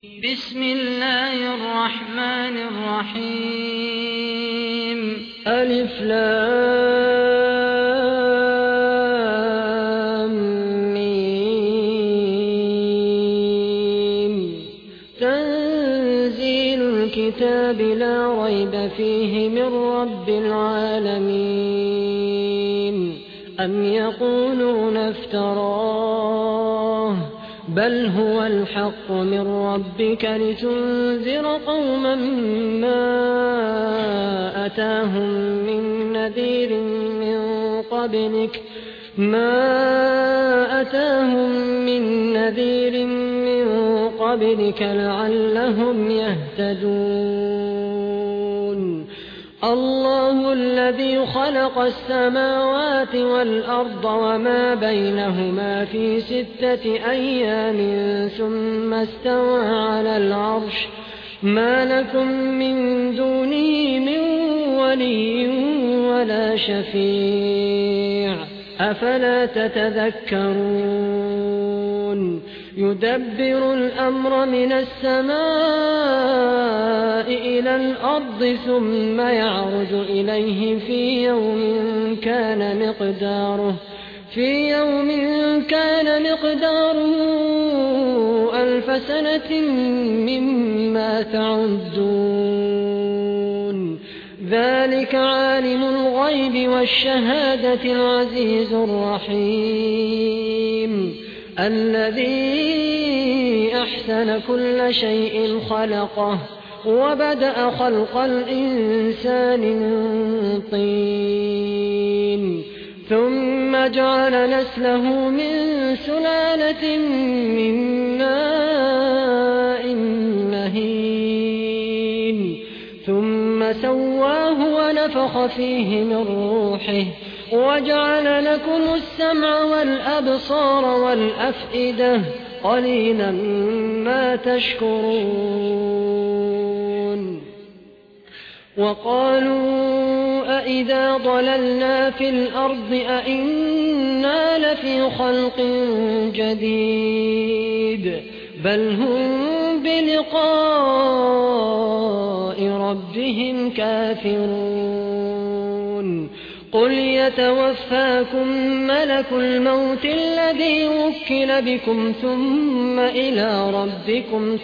بسم الله الرحمن الرحيم ألف لام ميم تنزيل الكتاب لا ريب فيه من رب العالمين أم يقولون افتراه بل هو الحق من ربك لتنذر قوما ما أتاهم من نذير من قبلك لعلهم يهتدون الله الذي خلق السماوات والأرض وما بينهما في 6 أيام ثم استوى على العرش ما لكم من دونه من ولي ولا شفيع أفلا تتذكرون يدبر الأمر من السماء إلى الأرض ثم يعرج إليه في يوم كان مقداره 1000 سنة مما تعدون ذلك عالم الغيب والشهادة العزيز الرحيم الذي أحسن كل شيء خلقه وبدأ خلق الإنسان من طين ثم جعل نسله من سلالة من ماء مهين ثم سواه ونفخ فيه من روحه وجعل لكم السمع والأبصار والأفئدة قليلا ما تشكرون وقالوا أئذا ضللنا في الأرض أئنا لفي خلق جديد بل هم بلقاء ربهم كافرون قل يتوفاكم ملك الموت الذي وكل بكم ثم إلى ربكم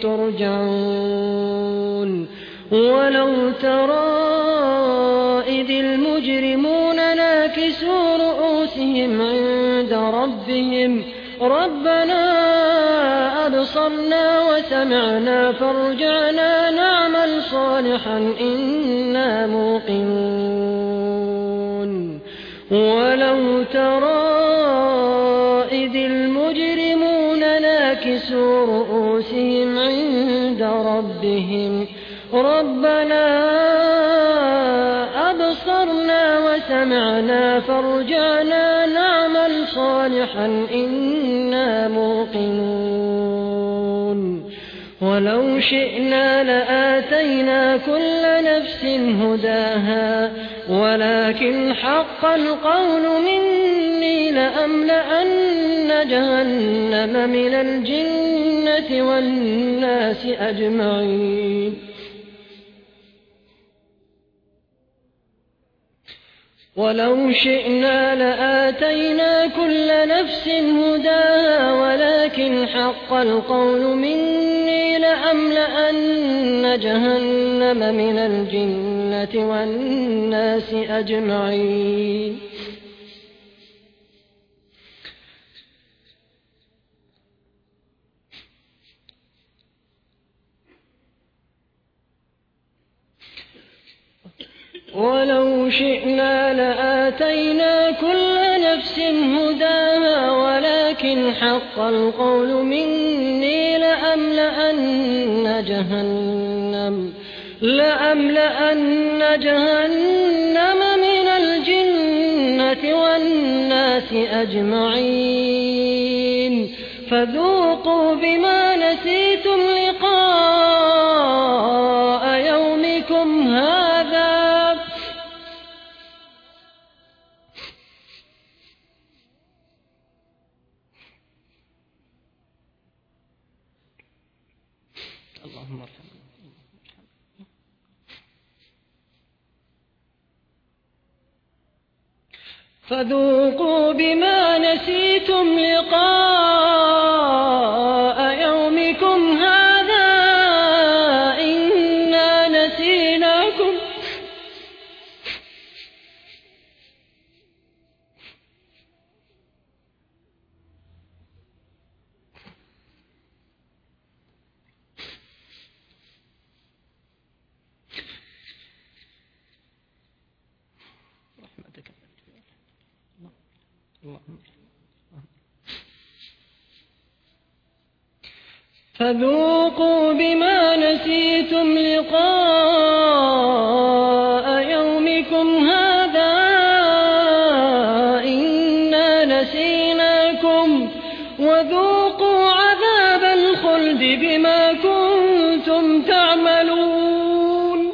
ترجعون ولو ترى إذ المجرمون ناكسوا رؤوسهم عند ربهم ربنا أبصرنا وسمعنا فارجعنا نعمل صالحا إنا موقنون ولو ترى إذ المجرمون ناكسوا رؤوسهم عند ربهم ربنا أبصرنا وسمعنا فارجعنا نعمل صالحا إنا موقنون ولو شئنا لآتينا كل نفس هداها ولكن حق القول مني لأملأن جهنم من الجنة والناس أجمعين ولو شئنا لآتينا كل نفس هداها ولكن حق القول مني لأملأن جهنم من الجنة والناس أجمعين ولو شئنا لآتينا كل نفس هداها ولكن حق القول مني لأملأن جهنم من الجنة والناس أجمعين فذوقوا بما نسيتم لقاء يومكم هذا اللهم ارحمنا. فذوقوا بما نسيتم لقاء يومكم هذا إنا نسيناكم رحمتك. فذوقوا بما نسيتم لقاء يومكم هذا إنا نسيناكم وذوقوا عذاب الخلد بما كنتم تعملون.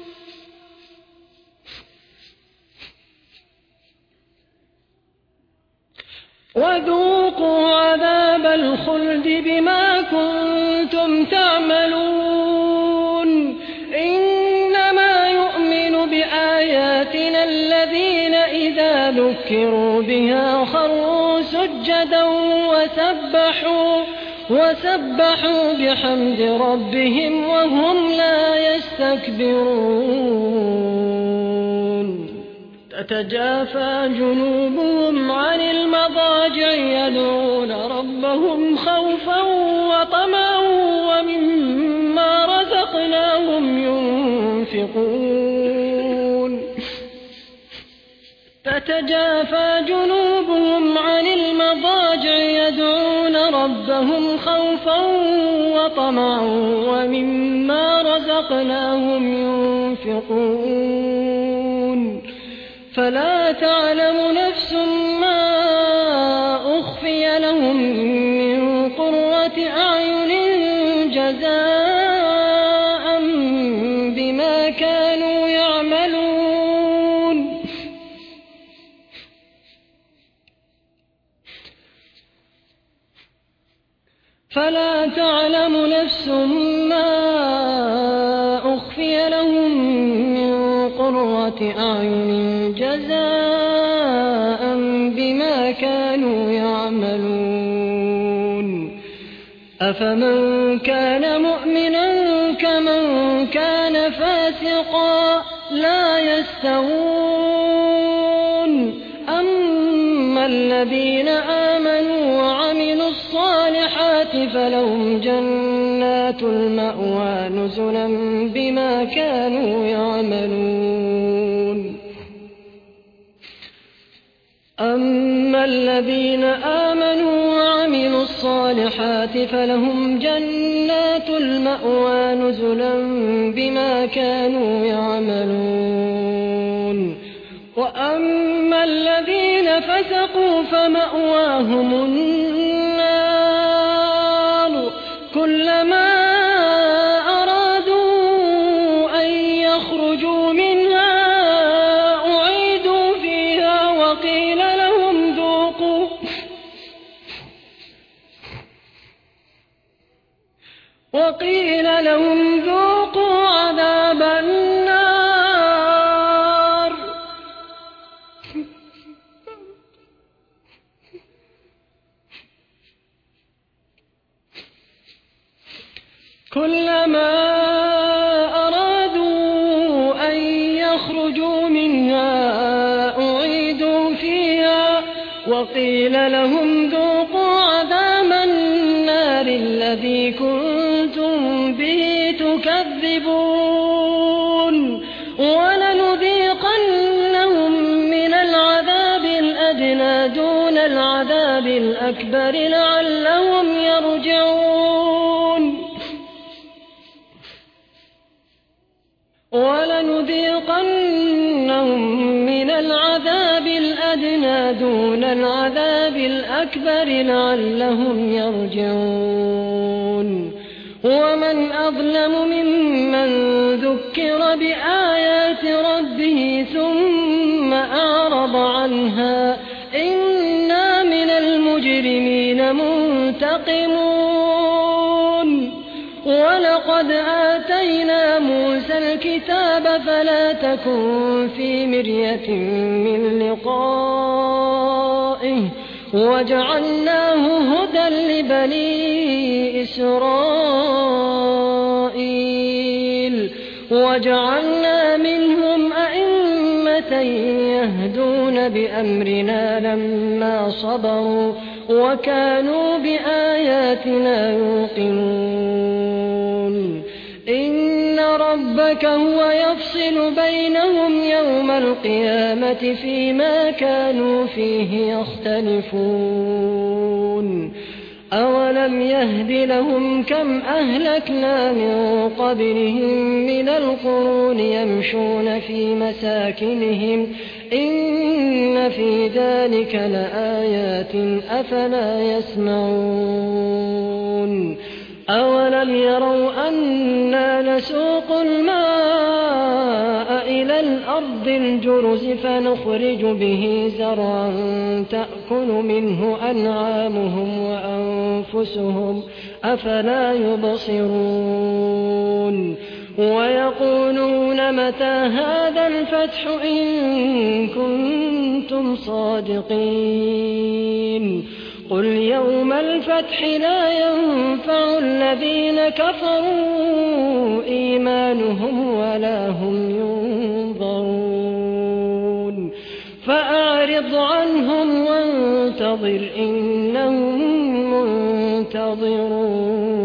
وذوقوا عذاب الخلد بما كنتم تعملون. إنما يؤمن بآياتنا الذين إذا ذكروا بها خروا سجدا وسبحوا بحمد ربهم وهم لا يستكبرون. تتجافى جنوبهم عن المضاجع يدعون ربهم خوفا وطمعا ومما رزقناهم ينفقون. تتجافى جنوبهم عن المضاجع يدعون ربهم خوفا وطمعا ومما رزقناهم ينفقون. فلا تعلم نفس ما أخفي لهم من قرة أعين جزاء بما كانوا يعملون. فلا تعلم نفس ما أخفي لهم من قرة أعين جزاء بما كانوا يعملون. أفمن كان مؤمنا كمن كان فاسقا لا يستوون. أما الذين آمنوا وعملوا الصالحات فلهم جنات المأوى نزلا بما كانوا يعملون. أما الذين آمنوا وعملوا الصالحات فلهم جنات المأوى نزلا بما كانوا يعملون. وأما الذين فسقوا فمأواهم النار كلما أرادوا أن يخرجوا منها أعيدوا فيها وقيل لهم ذوقوا عذاب النار كلما أرادوا أن يخرجوا منها أعيدوا فيها وقيل لهم ذوقوا عذاب النار الذي كنتم به تكذبون ولنذيقنهم من العذاب الأدنى دون العذاب الأكبر لعلهم يرجعون ولنذيقنهم من العذاب الأدنى دون العذاب الأكبر لعلهم يرجعون ومن أظلم ممن ذكر بآيات ربه ثم أعرض عنها إنا من المجرمين منتقمون لقد آتينا موسى الكتاب فلا تكن في مرية من لقائه وجعلناه هدى لبني إسرائيل وجعلنا منهم أئمة يهدون بأمرنا لما صبروا وكانوا بآياتنا يوقنون إن ربك هو يفصل بينهم يوم القيامة فيما كانوا فيه يختلفون أولم يهد لهم كم أهلكنا من قبلهم من القرون يمشون في مساكنهم إن في ذلك لآيات أفلا يسمعون أولم يروا أنا نسوق الماء إلى الأرض الجرز فنخرج به زرعا تأكل منه أنعامهم وأنفسهم أفلا يبصرون ويقولون متى هذا الفتح إن كنتم صادقين قل يوم الفتح لا ينفع الذين كفروا إيمانهم ولا هم ينظرون فأعرض عنهم وانتظر إنهم منتظرون